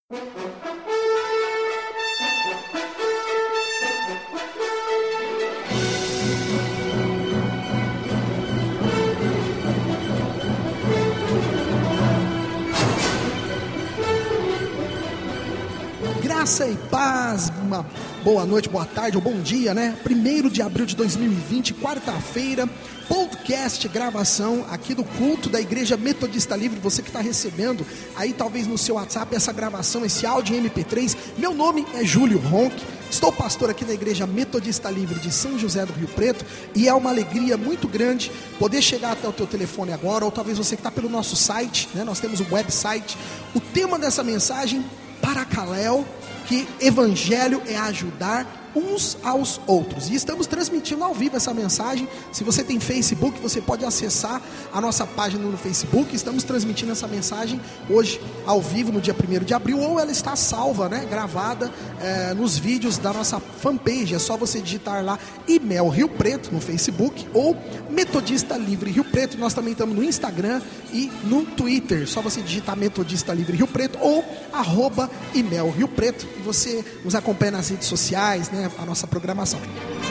Graça e paz, uma boa noite, boa tarde ou bom dia, né? 1º de abril de 2020, quarta-feira, podcast, gravação aqui do culto da Igreja Metodista Livre. Você que está recebendo aí talvez no seu WhatsApp essa gravação, esse áudio em MP3. Meu nome é Júlio Ronck, estou pastor aqui da Igreja Metodista Livre de São José do Rio Preto e é uma alegria muito grande poder chegar até o teu telefone agora, ou talvez você que está pelo nosso site, né? Nós temos um website. O tema dessa mensagem, Paracaléu, que evangelho é ajudar uns aos outros, e estamos transmitindo ao vivo essa mensagem. Se você tem Facebook, você pode acessar a nossa página no Facebook. Estamos transmitindo essa mensagem hoje ao vivo no dia 1º de abril, ou ela está salva, né, gravada nos vídeos da nossa fanpage. É só você digitar lá IMEL Rio Preto no Facebook ou Metodista Livre Rio Preto. Nós também estamos no Instagram e no Twitter, só você digitar Metodista Livre Rio Preto ou @IMEL Rio Preto, e você nos acompanha nas redes sociais, né, a nossa programação.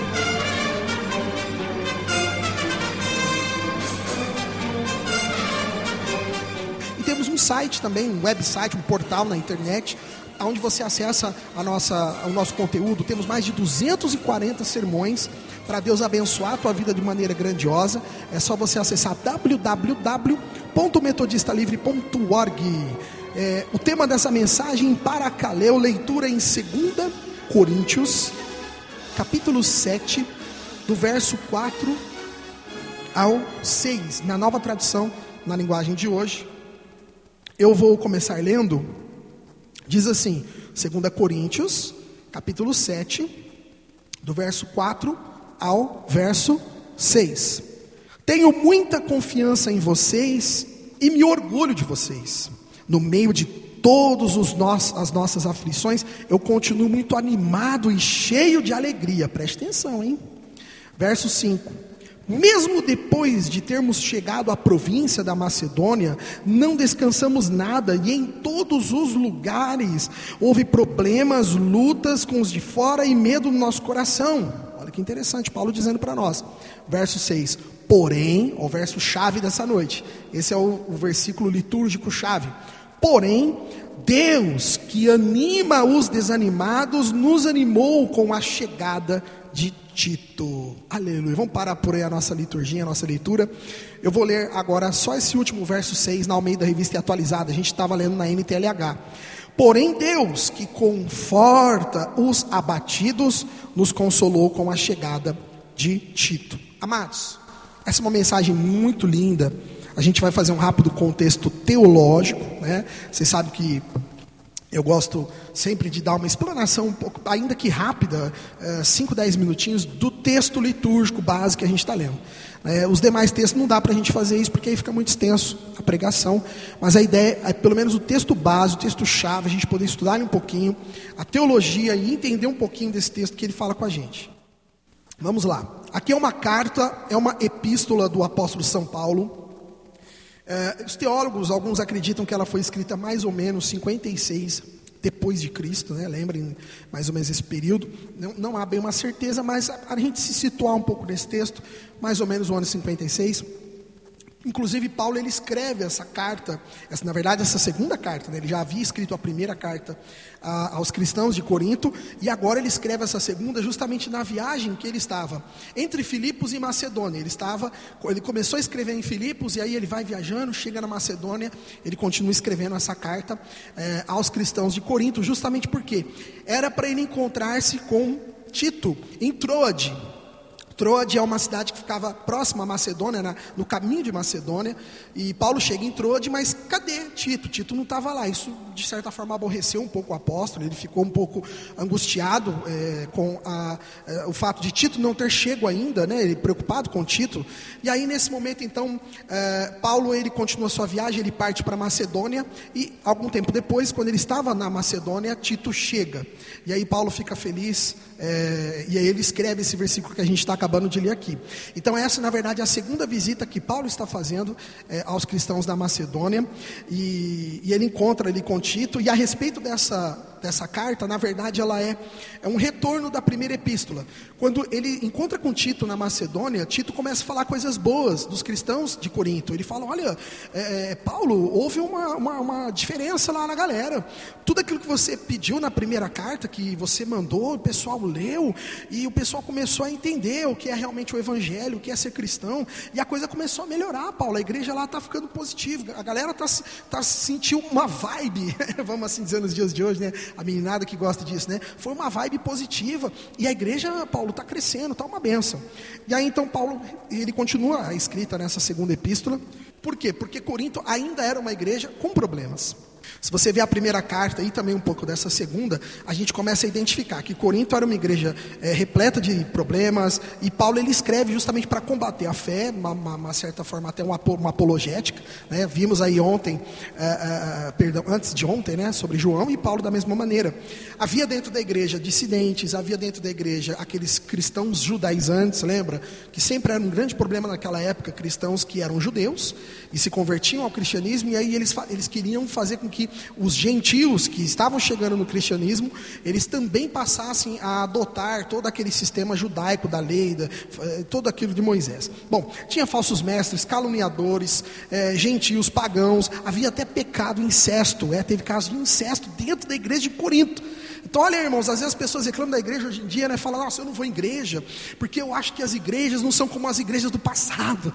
E temos um site também, um website, um portal na internet, onde você acessa o nosso conteúdo. Temos mais de 240 sermões para Deus abençoar a tua vida de maneira grandiosa. É só você acessar www.metodistalivre.org. O tema dessa mensagem, Paracaléu, leitura em 2 Coríntios, capítulo 7, do verso 4 ao 6, na nova tradução, na linguagem de hoje. Eu vou começar lendo. Diz assim, 2 Coríntios, capítulo 7, do verso 4 ao verso 6. Tenho muita confiança em vocês e me orgulho de vocês. No meio de todas as nossas aflições, eu continuo muito animado e cheio de alegria. Preste atenção, hein? Verso 5. Mesmo depois de termos chegado à província da Macedônia, não descansamos nada, e em todos os lugares houve problemas, lutas com os de fora e medo no nosso coração. Olha que interessante, Paulo dizendo para nós. Verso 6. Porém, o verso chave dessa noite, esse é o versículo litúrgico chave. Porém, Deus, que anima os desanimados, nos animou com a chegada de Tito. Aleluia. Vamos parar por aí a nossa liturgia, a nossa leitura. Eu vou ler agora só esse último verso 6 na Almeida Revista Atualizada. A gente estava lendo na NTLH. Porém, Deus, que conforta os abatidos, nos consolou com a chegada de Tito. Amados, essa é uma mensagem muito linda. A gente vai fazer um rápido contexto teológico, né? Vocês sabem que eu gosto sempre de dar uma explanação um pouco, ainda que rápida, 5, 10 minutinhos, do texto litúrgico básico que a gente está lendo. Os demais textos não dá para a gente fazer isso, porque aí fica muito extenso a pregação. Mas a ideia é, pelo menos o texto básico, o texto-chave, a gente poder estudar um pouquinho a teologia e entender um pouquinho desse texto que ele fala com a gente. Vamos lá. Aqui é uma carta, é uma epístola do apóstolo São Paulo. Os teólogos, alguns acreditam que ela foi escrita mais ou menos 56 depois de Cristo, né? Lembrem mais ou menos esse período. Não há bem uma certeza, mas a gente se situar um pouco nesse texto, mais ou menos o ano 56. Inclusive Paulo, ele escreve essa carta, na verdade essa segunda carta, né? Ele já havia escrito a primeira carta aos cristãos de Corinto, e agora ele escreve essa segunda justamente na viagem que ele estava entre Filipos e Macedônia. Ele começou a escrever em Filipos, e aí ele vai viajando, chega na Macedônia, ele continua escrevendo essa carta aos cristãos de Corinto, justamente porque era para ele encontrar-se com Tito em Troade. Troade é uma cidade que ficava próxima à Macedônia, no caminho de Macedônia, e Paulo chega em Troade, mas cadê Tito? Tito não estava lá. Isso de certa forma aborreceu um pouco o apóstolo, ele ficou um pouco angustiado com o fato de Tito não ter chego ainda, né? Ele preocupado com Tito, e aí nesse momento então, Paulo ele continua sua viagem, ele parte para Macedônia, e algum tempo depois, quando ele estava na Macedônia, Tito chega, e aí Paulo fica feliz, e aí ele escreve esse versículo que a gente está acabando acabando de ler aqui. Então essa, na verdade, é a segunda visita que Paulo está fazendo aos cristãos da Macedônia, e ele encontra ali com Tito, e a respeito dessa carta, na verdade, ela é um retorno da primeira epístola. Quando ele encontra com Tito na Macedônia, Tito começa a falar coisas boas dos cristãos de Corinto. Ele fala, olha, Paulo, houve uma diferença lá na galera. Tudo aquilo que você pediu na primeira carta, que você mandou, o pessoal leu, e o pessoal começou a entender o que é realmente o evangelho, o que é ser cristão, e a coisa começou a melhorar, Paulo. A igreja lá está ficando positiva, a galera tá sentiu uma vibe, vamos assim dizer nos dias de hoje, né? A meninada que gosta disso, né? Foi uma vibe positiva, e a igreja, Paulo, está crescendo, está uma bênção. E aí então Paulo, ele continua a escrita nessa segunda epístola. Por quê? Porque Corinto ainda era uma igreja com problemas. Se você vê a primeira carta e também um pouco dessa segunda, a gente começa a identificar que Corinto era uma igreja repleta de problemas, e Paulo ele escreve justamente para combater a fé, uma certa forma até uma apologética, né? Vimos aí ontem, antes de ontem, né, sobre João, e Paulo da mesma maneira. Havia dentro da igreja dissidentes, havia dentro da igreja aqueles cristãos judaizantes, lembra? Que sempre era um grande problema naquela época, cristãos que eram judeus e se convertiam ao cristianismo, e aí eles queriam fazer com que os gentios que estavam chegando no cristianismo, eles também passassem a adotar todo aquele sistema judaico da lei, todo aquilo de Moisés. Bom, tinha falsos mestres, caluniadores, gentios, pagãos, havia até pecado, incesto, teve caso de incesto dentro da igreja de Corinto. Então olha, irmãos, às vezes as pessoas reclamam da igreja hoje em dia, né? Falam, nossa, eu não vou em igreja, porque eu acho que as igrejas não são como as igrejas do passado.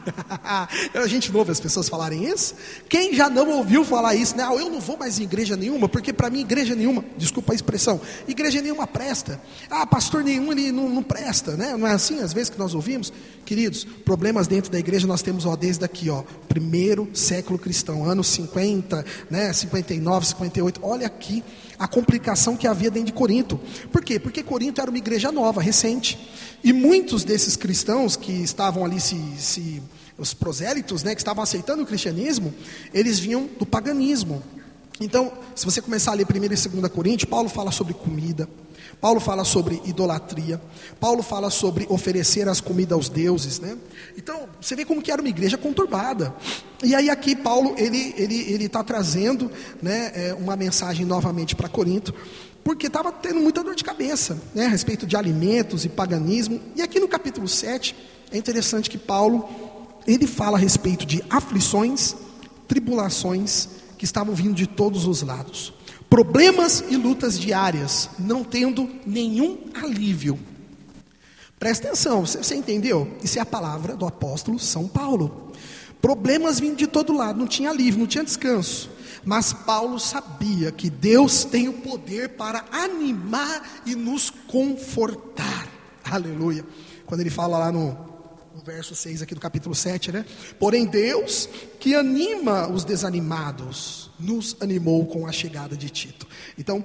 A gente não ouve as pessoas falarem isso? Quem já não ouviu falar isso, né? Eu não vou mais em igreja nenhuma, porque para mim igreja nenhuma, desculpa a expressão, igreja nenhuma presta. Pastor nenhum, ele não presta, né? Não é assim às vezes que nós ouvimos? Queridos, problemas dentro da igreja nós temos desde aqui, primeiro século cristão, anos 50, né? 59, 58, olha aqui a complicação que havia dentro de Corinto. Por quê? Porque Corinto era uma igreja nova, recente, e muitos desses cristãos que estavam ali, os prosélitos, né, que estavam aceitando o cristianismo, eles vinham do paganismo. Então, se você começar a ler 1 e 2 Coríntios, Paulo fala sobre comida, Paulo fala sobre idolatria, Paulo fala sobre oferecer as comidas aos deuses, né? Então, você vê como que era uma igreja conturbada. E aí aqui Paulo, ele está trazendo, né, uma mensagem novamente para Corinto, porque estava tendo muita dor de cabeça, né, a respeito de alimentos e paganismo. E aqui no capítulo 7, é interessante que Paulo, ele fala a respeito de aflições, tribulações, que estavam vindo de todos os lados. Problemas e lutas diárias, não tendo nenhum alívio. Presta atenção, você entendeu? Isso é a palavra do apóstolo São Paulo. Problemas vindo de todo lado, não tinha alívio, não tinha descanso. Mas Paulo sabia que Deus tem o poder para animar e nos confortar. Aleluia. Quando ele fala lá no verso 6 aqui do capítulo 7, né? Porém Deus, que anima os desanimados, nos animou com a chegada de Tito. Então,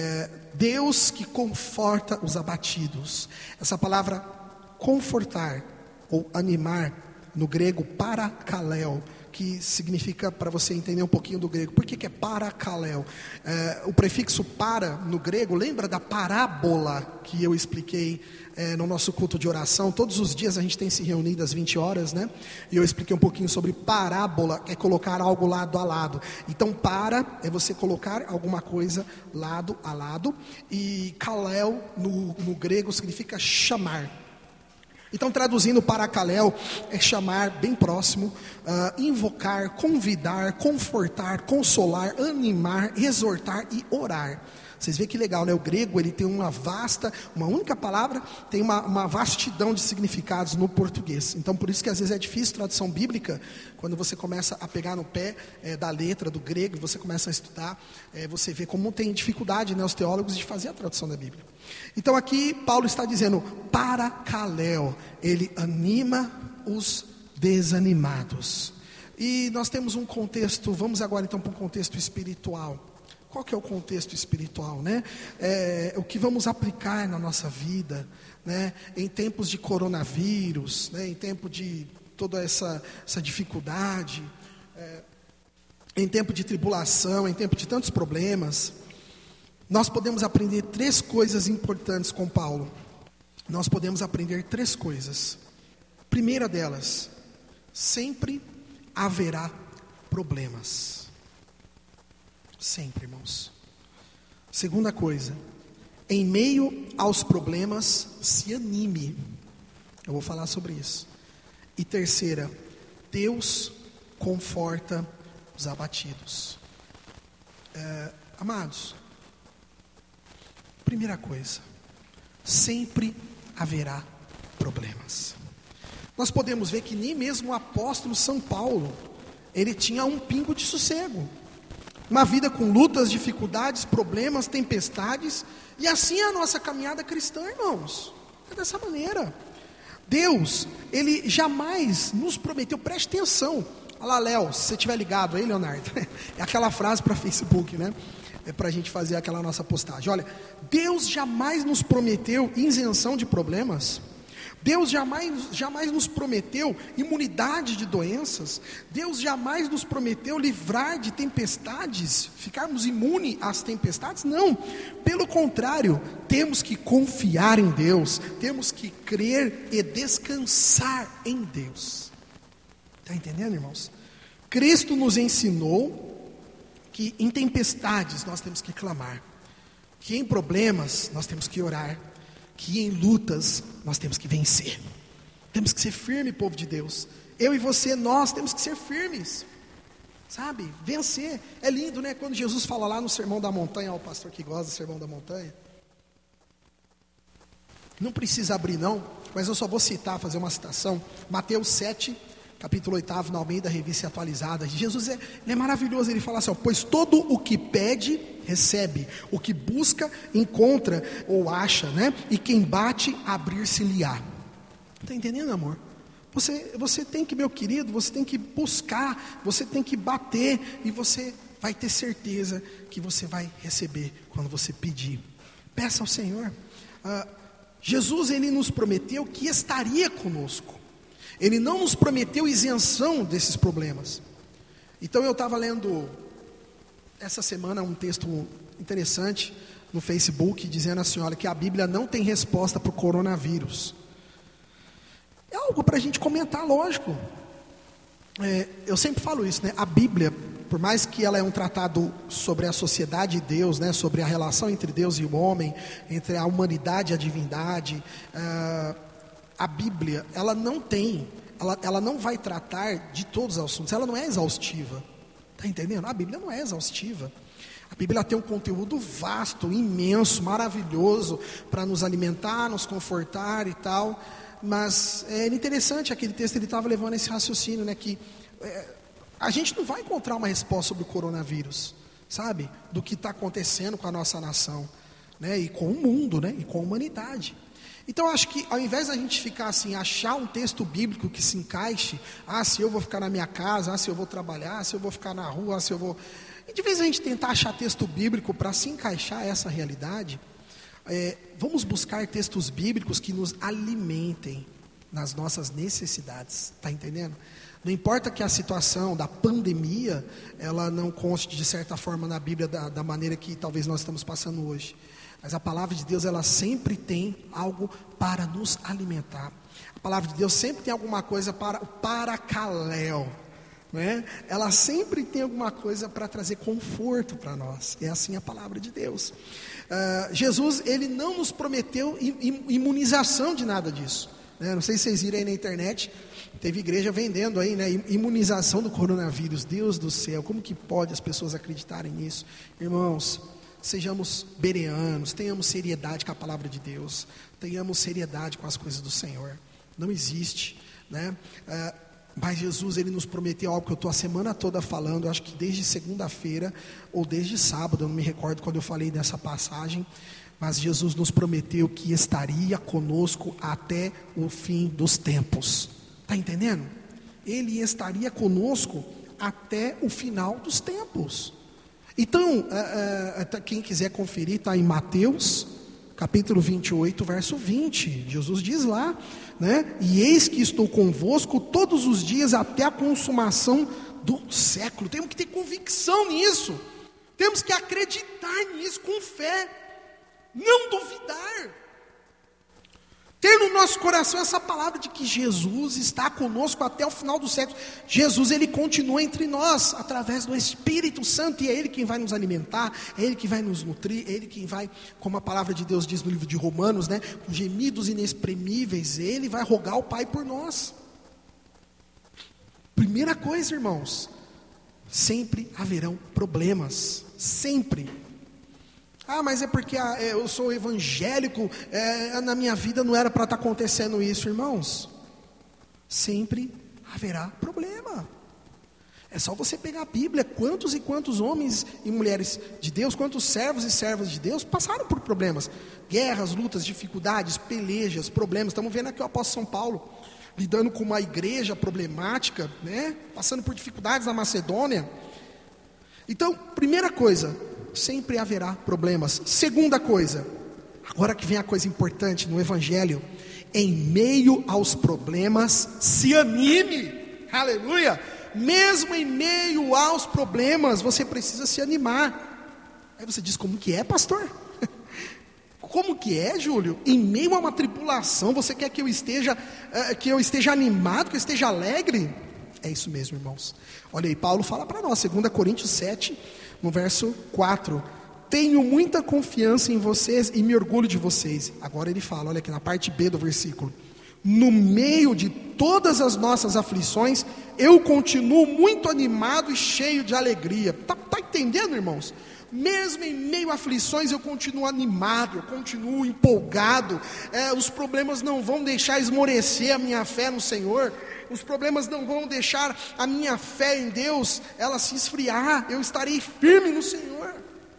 Deus que conforta os abatidos. Essa palavra confortar ou animar, no grego parakaleo, que significa, para você entender um pouquinho do grego, por que é parakaleo? O prefixo para, no grego, lembra da parábola que eu expliquei no nosso culto de oração? Todos os dias a gente tem se reunido às 20 horas, né? E eu expliquei um pouquinho sobre parábola, que é colocar algo lado a lado. Então, para é você colocar alguma coisa lado a lado, e kaleo, no grego, significa chamar. Então, traduzindo parakaleo, é chamar bem próximo, invocar, convidar, confortar, consolar, animar, exortar e orar. Vocês veem que legal, né? O grego, ele tem uma única palavra, tem uma vastidão de significados no português. Então, por isso que às vezes é difícil tradução bíblica, quando você começa a pegar no pé da letra do grego, você começa a estudar, você vê como tem dificuldade, né, os teólogos de fazer a tradução da Bíblia. Então aqui Paulo está dizendo, parakaleo, ele anima os desanimados. E nós temos um contexto, vamos agora então para um contexto espiritual. Qual que é o contexto espiritual, né? O que vamos aplicar na nossa vida, né? Em tempos de coronavírus, né? Em tempo de toda essa dificuldade, em tempo de tribulação, em tempo de tantos problemas, nós podemos aprender 3 coisas importantes com Paulo. nós podemos aprender 3 coisas. Primeira delas, sempre haverá problemas. Sempre, irmãos. Segunda coisa, em meio aos problemas, se anime. Eu vou falar sobre isso. E terceira, Deus conforta os abatidos. Amados, primeira coisa, sempre haverá problemas. Nós podemos ver que nem mesmo o apóstolo São Paulo, ele tinha um pingo de sossego. Uma vida com lutas, dificuldades, problemas, tempestades. E assim é a nossa caminhada cristã, irmãos. É dessa maneira. Deus, Ele jamais nos prometeu, preste atenção. Olha lá, Léo, se você estiver ligado aí, Leonardo, é aquela frase para Facebook, né? É para a gente fazer aquela nossa postagem. Olha, Deus jamais nos prometeu isenção de problemas. Deus jamais nos prometeu imunidade de doenças. Deus jamais nos prometeu livrar de tempestades, ficarmos imunes às tempestades. Não, pelo contrário, temos que confiar em Deus, temos que crer e descansar em Deus. Está entendendo, irmãos? Cristo nos ensinou que em tempestades nós temos que clamar, que em problemas nós temos que orar, que em lutas nós temos que vencer. Temos que ser firme, povo de Deus. Eu e você, nós temos que ser firmes, sabe? Vencer. É lindo, né? Quando Jesus fala lá no Sermão da Montanha, o pastor que gosta do Sermão da Montanha. Não precisa abrir não, mas eu só vou citar, fazer uma citação. Mateus 7, capítulo 8, na Almeida Revista Atualizada. Jesus ele é maravilhoso, ele fala assim, ó, pois todo o que pede, recebe, o que busca, encontra ou acha, né? E quem bate, abrir-se-lhe-á. Está entendendo, amor? Você tem que, meu querido, você tem que buscar, você tem que bater, e você vai ter certeza que você vai receber quando você pedir. Peça ao Senhor. Jesus, ele nos prometeu que estaria conosco. Ele não nos prometeu isenção desses problemas. Então eu estava lendo essa semana um texto interessante no Facebook, dizendo assim, olha, que a Bíblia não tem resposta para o coronavírus. É algo para a gente comentar, lógico. Eu sempre falo isso, né? A Bíblia, por mais que ela é um tratado sobre a sociedade e Deus, né? Sobre a relação entre Deus e o homem, entre a humanidade e a divindade, a Bíblia, ela não vai tratar de todos os assuntos, ela não é exaustiva. Está entendendo? A Bíblia não é exaustiva. A Bíblia tem um conteúdo vasto, imenso, maravilhoso, para nos alimentar, nos confortar e tal. Mas é interessante, aquele texto, ele estava levando esse raciocínio, né, que a gente não vai encontrar uma resposta sobre o coronavírus, sabe? Do que está acontecendo com a nossa nação, né, e com o mundo, né, e com a humanidade. Então eu acho que ao invés da gente ficar assim, achar um texto bíblico que se encaixe, se eu vou ficar na minha casa, se eu vou trabalhar, se eu vou ficar na rua, se eu vou... E de vez a gente tentar achar texto bíblico para se encaixar essa realidade, vamos buscar textos bíblicos que nos alimentem nas nossas necessidades, está entendendo? Não importa que a situação da pandemia, ela não conste de certa forma na Bíblia da maneira que talvez nós estamos passando hoje. Mas a palavra de Deus, ela sempre tem algo para nos alimentar. A palavra de Deus sempre tem alguma coisa para o paracaléu, né? Ela sempre tem alguma coisa para trazer conforto para nós. É assim a palavra de Deus. Jesus, ele não nos prometeu imunização de nada disso, né? Não sei se vocês viram aí na internet, teve igreja vendendo aí, né, imunização do coronavírus. Deus do céu, como que pode as pessoas acreditarem nisso? Irmãos, sejamos bereanos, tenhamos seriedade com a palavra de Deus, tenhamos seriedade com as coisas do Senhor. Não existe, né? Mas Jesus, ele nos prometeu algo que eu estou a semana toda falando, eu acho que desde segunda-feira ou desde sábado, eu não me recordo quando eu falei dessa passagem, mas Jesus nos prometeu que estaria conosco até o fim dos tempos. Está entendendo? Ele estaria conosco até o final dos tempos. Então, quem quiser conferir, está em Mateus, capítulo 28, verso 20. Jesus diz lá, né? E eis que estou convosco todos os dias até a consumação do século. Temos que ter convicção nisso. Temos que acreditar nisso com fé. Não duvidar. ter no nosso coração essa palavra de que Jesus está conosco até o final do século. Jesus, Ele continua entre nós, através do Espírito Santo, e é Ele quem vai nos alimentar, é Ele que vai nos nutrir, é Ele quem vai, como a palavra de Deus diz no livro de Romanos, né, com gemidos inexprimíveis, Ele vai rogar ao Pai por nós. Primeira coisa, irmãos, sempre haverão problemas, sempre. Ah, mas é porque eu sou evangélico, na minha vida não era para estar acontecendo isso, irmãos. Sempre haverá problema. É só você pegar a Bíblia, quantos e quantos homens e mulheres de Deus, quantos servos e servas de Deus passaram por problemas, guerras, lutas, dificuldades, pelejas, problemas. Estamos vendo aqui o apóstolo São Paulo, lidando com uma igreja problemática, né? Passando por dificuldades na Macedônia. Então, primeira coisa, sempre haverá problemas. Segunda coisa, agora que vem a coisa importante no Evangelho, em meio aos problemas, se anime, aleluia. Mesmo em meio aos problemas, você precisa se animar. Aí você diz, como que é, pastor? Como que é, Júlio? Em meio a uma tribulação, você quer que eu esteja animado, que eu esteja alegre? É isso mesmo, irmãos. Olha aí, Paulo fala para nós, 2 Coríntios 7, no verso 4. Tenho muita confiança em vocês e me orgulho de vocês. Agora ele fala, olha aqui na parte B do versículo. No meio de todas as nossas aflições, eu continuo muito animado e cheio de alegria. Tá entendendo, irmãos? Mesmo em meio a aflições, eu continuo animado, eu continuo empolgado. Os problemas não vão deixar esmorecer a minha fé no Senhor. Os problemas não vão deixar a minha fé em Deus, ela se esfriar. Eu estarei firme no Senhor.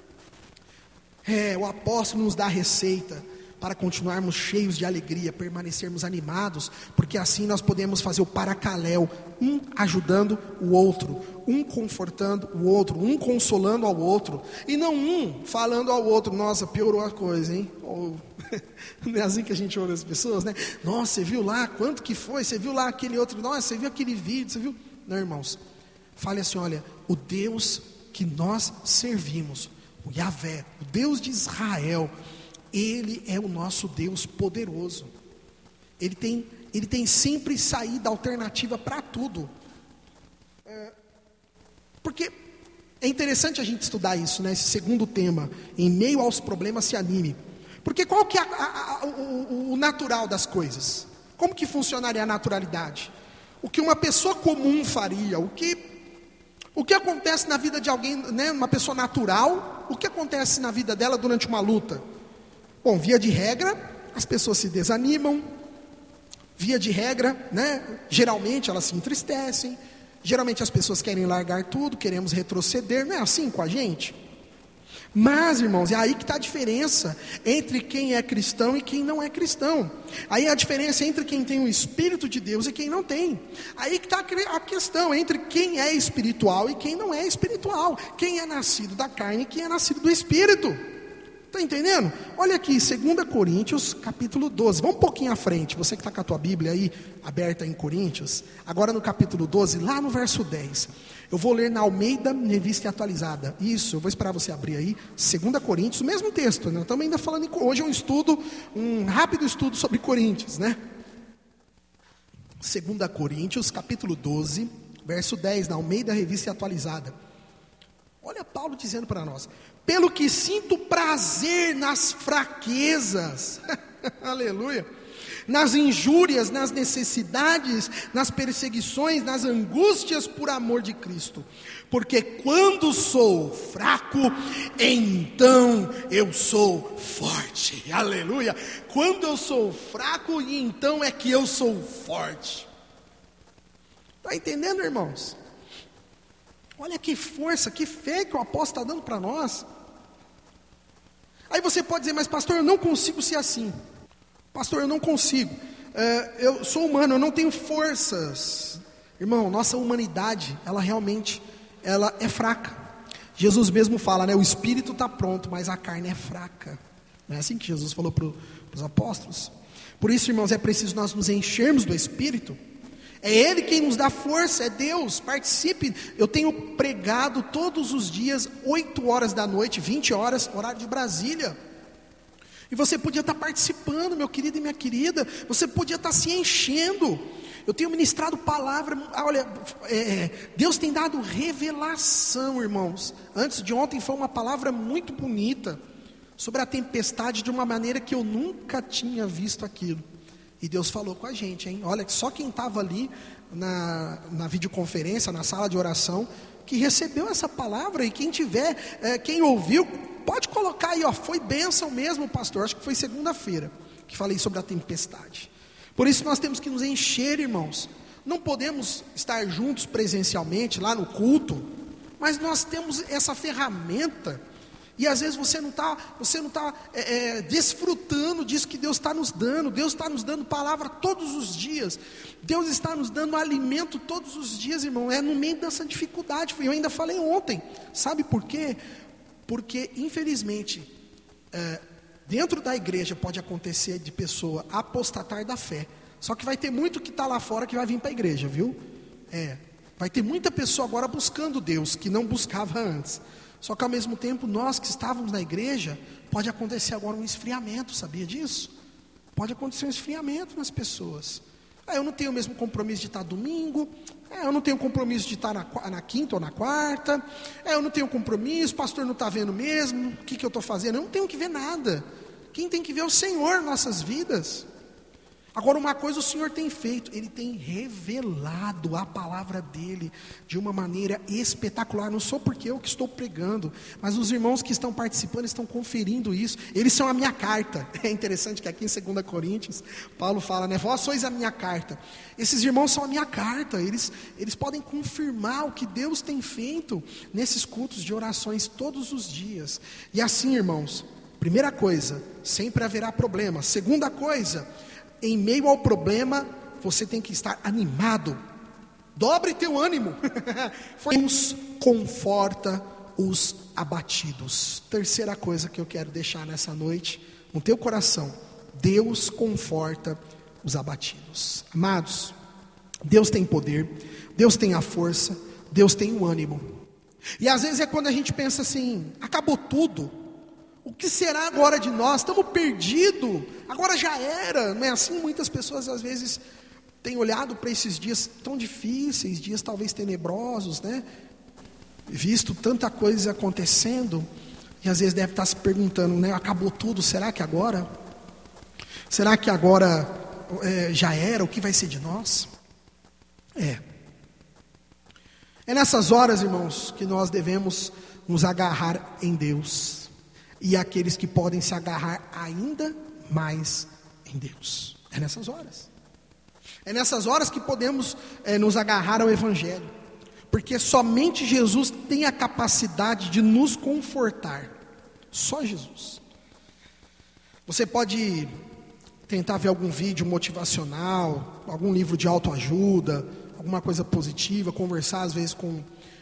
O apóstolo nos dá a receita para continuarmos cheios de alegria, permanecermos animados, porque assim nós podemos fazer o paracaléu, um ajudando o outro, um confortando o outro, um consolando ao outro, e não um falando ao outro, nossa, piorou a coisa, hein? Não é assim que a gente ouve as pessoas, né? Nossa, você viu lá, quanto que foi? Você viu lá aquele outro, nossa, você viu aquele vídeo, você viu? Não, irmãos, fale assim, olha, o Deus que nós servimos, o Yahvé, o Deus de Israel, Ele é o nosso Deus poderoso. Ele tem sempre saída alternativa para tudo. Porque é interessante a gente estudar isso, né? Esse segundo tema, em meio aos problemas se anime. Porque qual que é o natural das coisas? Como que funcionaria a naturalidade? O que uma pessoa comum faria? O que acontece na vida de alguém, né? Uma pessoa natural, o que acontece na vida dela durante uma luta? Bom, via de regra, as pessoas se desanimam, via de regra, né? Geralmente elas se entristecem, geralmente as pessoas querem largar tudo, queremos retroceder, não é assim com a gente? Mas, irmãos, é aí que está a diferença entre quem é cristão e quem não é cristão. Aí a diferença entre quem tem o Espírito de Deus e quem não tem. Aí que está a questão entre quem é espiritual e quem não é espiritual. Quem é nascido da carne e quem é nascido do Espírito. Está entendendo? Olha aqui, 2 Coríntios, capítulo 12. Vamos um pouquinho à frente. Você que está com a tua Bíblia aí, aberta em Coríntios. Agora no capítulo 12, lá no verso 10. Eu vou ler na Almeida, Revista e Atualizada. Isso, eu vou esperar você abrir aí. 2 Coríntios, o mesmo texto, né? Estamos ainda falando, hoje é um rápido estudo sobre Coríntios, né? 2 Coríntios, capítulo 12, verso 10, na Almeida, Revista e Atualizada. Olha Paulo dizendo para nós: pelo que sinto prazer nas fraquezas, aleluia, nas injúrias, nas necessidades, nas perseguições, nas angústias por amor de Cristo, porque quando sou fraco, então eu sou forte, aleluia. Quando eu sou fraco, então é que eu sou forte. Está entendendo, irmãos? Olha que força, que fé que o apóstolo está dando para nós. Aí você pode dizer, mas pastor, eu não consigo ser assim. Pastor, eu não consigo. Eu sou humano, eu não tenho forças. Irmão, nossa humanidade, ela realmente é fraca. Jesus mesmo fala, né? O espírito está pronto, mas a carne é fraca. Não é assim que Jesus falou para os apóstolos? Por isso, irmãos, é preciso nós nos enchermos do Espírito. É Ele quem nos dá força, é Deus. Participe. Eu tenho pregado todos os dias 8 horas da noite, 20 horas, horário de Brasília. E você podia estar participando, meu querido e minha querida. Você podia estar se enchendo. Eu tenho ministrado palavra. Olha, Deus tem dado revelação, irmãos. Antes de ontem foi uma palavra muito bonita sobre a tempestade, de uma maneira que eu nunca tinha visto aquilo. E Deus falou com a gente, hein? Olha, só quem estava ali na videoconferência, na sala de oração, que recebeu essa palavra. E quem tiver, quem ouviu, pode colocar aí, ó, foi bênção mesmo, pastor. Acho que foi segunda-feira que falei sobre a tempestade. Por isso nós temos que nos encher, irmãos. Não podemos estar juntos presencialmente lá no culto, mas nós temos essa ferramenta. E às vezes você não está desfrutando disso que Deus está nos dando. Deus está nos dando palavra todos os dias. Deus está nos dando alimento todos os dias, irmão. É no meio dessa dificuldade. Eu ainda falei ontem. Sabe por quê? Porque infelizmente dentro da igreja pode acontecer de pessoa apostatar da fé. Só que vai ter muito que está lá fora que vai vir para a igreja, viu? Vai ter muita pessoa agora buscando Deus que não buscava antes. Só que ao mesmo tempo, nós que estávamos na igreja, pode acontecer agora um esfriamento, sabia disso? Pode acontecer um esfriamento nas pessoas. Eu não tenho o mesmo compromisso de estar domingo, eu não tenho compromisso de estar na quinta ou na quarta, eu não tenho compromisso, o pastor não está vendo mesmo, o que eu estou fazendo? Eu não tenho que ver nada. Quem tem que ver é o Senhor em nossas vidas. Agora, uma coisa o Senhor tem feito, Ele tem revelado a palavra dEle de uma maneira espetacular. Não sou porque eu que estou pregando, mas os irmãos que estão participando estão conferindo isso. Eles são a minha carta. É interessante que aqui em 2 Coríntios, Paulo fala, né? Vós sois a minha carta. Esses irmãos são a minha carta. Eles podem confirmar o que Deus tem feito nesses cultos de orações todos os dias. E assim, irmãos, primeira coisa, sempre haverá problema. Segunda coisa, em meio ao problema, você tem que estar animado. Dobre teu ânimo. Deus conforta os abatidos. Terceira coisa que eu quero deixar nessa noite no teu coração: Deus conforta os abatidos. Amados, Deus tem poder, Deus tem a força, Deus tem o ânimo. E às vezes é quando a gente pensa assim: acabou tudo, o que será agora de nós? Estamos perdidos, agora já era. Não é assim? Muitas pessoas às vezes têm olhado para esses dias tão difíceis, dias talvez tenebrosos, né? Visto tanta coisa acontecendo, e às vezes deve estar se perguntando, né? Acabou tudo, será que agora? Será que agora já era? O que vai ser de nós? É nessas horas, irmãos, que nós devemos nos agarrar em Deus. E aqueles que podem se agarrar ainda mais em Deus. É nessas horas. É nessas horas que podemos nos agarrar ao Evangelho. Porque somente Jesus tem a capacidade de nos confortar. Só Jesus. Você pode tentar ver algum vídeo motivacional, algum livro de autoajuda, alguma coisa positiva, conversar às vezes com...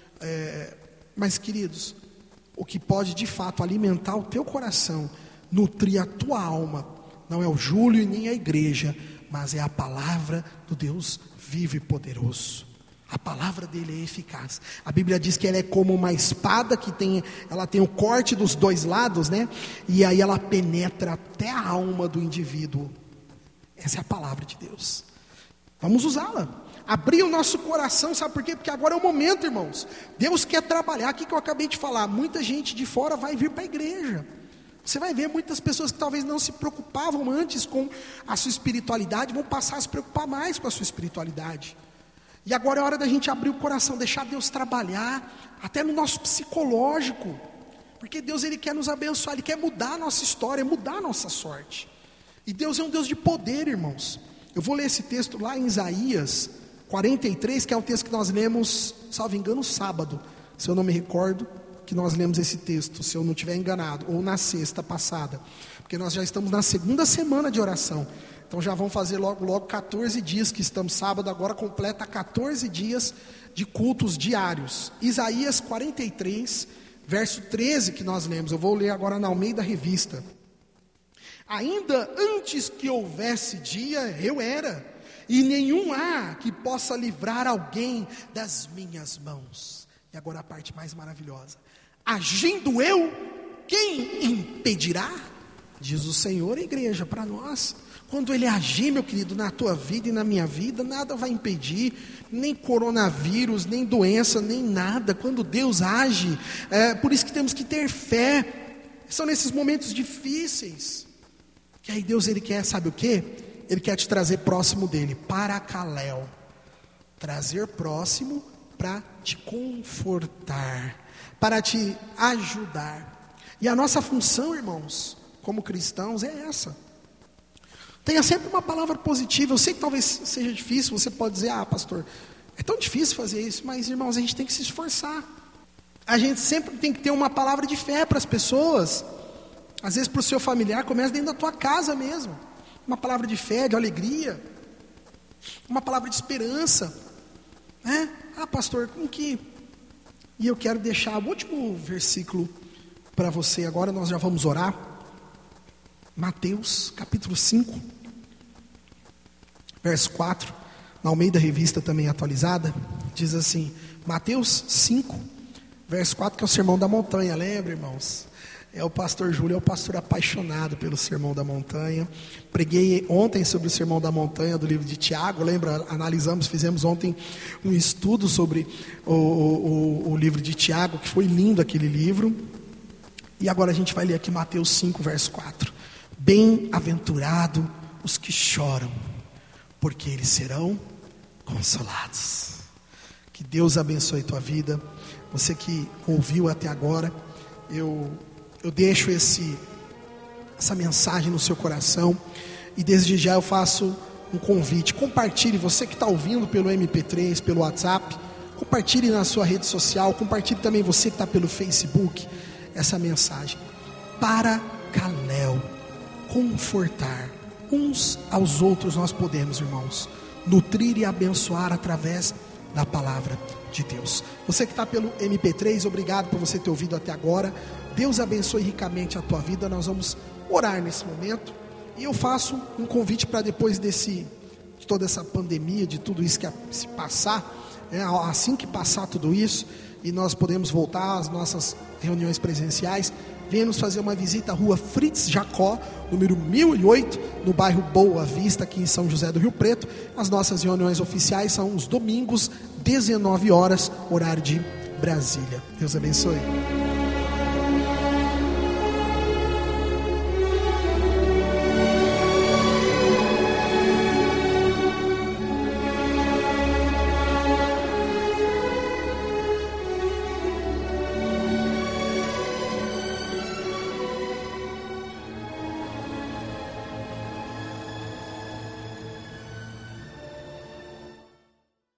Mas, queridos, o que pode de fato alimentar o teu coração, nutrir a tua alma, não é o Júlio e nem a igreja, mas é a palavra do Deus vivo e poderoso. A palavra dele é eficaz. A Bíblia diz que ela é como uma espada que ela tem o corte dos dois lados, né? E aí ela penetra até a alma do indivíduo. Essa é a palavra de Deus. Vamos usá-la. Abrir o nosso coração, sabe por quê? Porque agora é o momento, irmãos. Deus quer trabalhar. Aqui que eu acabei de falar, muita gente de fora vai vir para a igreja. Você vai ver muitas pessoas que talvez não se preocupavam antes com a sua espiritualidade, vão passar a se preocupar mais com a sua espiritualidade. E agora é hora da gente abrir o coração, deixar Deus trabalhar, até no nosso psicológico. Porque Deus, Ele quer nos abençoar, Ele quer mudar a nossa história, mudar a nossa sorte. E Deus é um Deus de poder, irmãos. Eu vou ler esse texto lá em Isaías 43, que é o texto que nós lemos, salvo engano, sábado, se eu não me recordo, que nós lemos esse texto, se eu não estiver enganado, ou na sexta passada, porque nós já estamos na segunda semana de oração, então já vão fazer logo 14 dias que estamos, sábado agora completa 14 dias de cultos diários. Isaías 43, verso 13 que nós lemos, eu vou ler agora na Almeida Revista. Ainda antes que houvesse dia, eu era, e nenhum há que possa livrar alguém das minhas mãos. E agora a parte mais maravilhosa: agindo eu, quem impedirá? diz o Senhor, igreja, para nós. Quando Ele agir, meu querido, na tua vida e na minha vida, nada vai impedir, nem coronavírus, nem doença, nem nada. Quando Deus age, por isso que temos que ter fé. São nesses momentos difíceis que aí Deus, Ele quer, sabe o quê? Ele quer te trazer próximo dEle, paracaléu, trazer próximo para te confortar, para te ajudar. E a nossa função, irmãos, como cristãos, é essa. Tenha sempre uma palavra positiva. Eu sei que talvez seja difícil, você pode dizer, pastor, é tão difícil fazer isso, mas irmãos, a gente tem que se esforçar. A gente sempre tem que ter uma palavra de fé para as pessoas. Às vezes para o seu familiar, começa dentro da tua casa mesmo. Uma palavra de fé, de alegria, uma palavra de esperança, né? Pastor, como que... E eu quero deixar o último versículo para você. Agora nós já vamos orar. Mateus capítulo 5, verso 4, na Almeida Revista também atualizada, diz assim, Mateus 5, verso 4, que é o Sermão da Montanha. Lembra, irmãos? O pastor Júlio é o pastor apaixonado pelo Sermão da Montanha. Preguei ontem sobre o Sermão da Montanha do livro de Tiago. Lembra? Fizemos ontem um estudo sobre o livro de Tiago, que foi lindo aquele livro. E agora a gente vai ler aqui Mateus 5, verso 4. Bem-aventurado os que choram, porque eles serão consolados. Que Deus abençoe tua vida. Você que ouviu até agora, eu deixo essa mensagem no seu coração. E desde já eu faço um convite. Compartilhe, você que está ouvindo pelo MP3, pelo WhatsApp, compartilhe na sua rede social. Compartilhe também você que está pelo Facebook essa mensagem. Paracaléu, confortar uns aos outros. Nós podemos, irmãos, nutrir e abençoar através da palavra de Deus. Você que está pelo MP3, obrigado por você ter ouvido até agora. Deus abençoe ricamente a tua vida. Nós vamos orar nesse momento. E eu faço um convite para depois de toda essa pandemia, de tudo isso que se passar, assim que passar tudo isso, e nós podemos voltar às nossas reuniões presenciais, venha nos fazer uma visita à rua Fritz Jacó, número 1008, no bairro Boa Vista, aqui em São José do Rio Preto. As nossas reuniões oficiais são os domingos, 19 horas, horário de Brasília. Deus abençoe.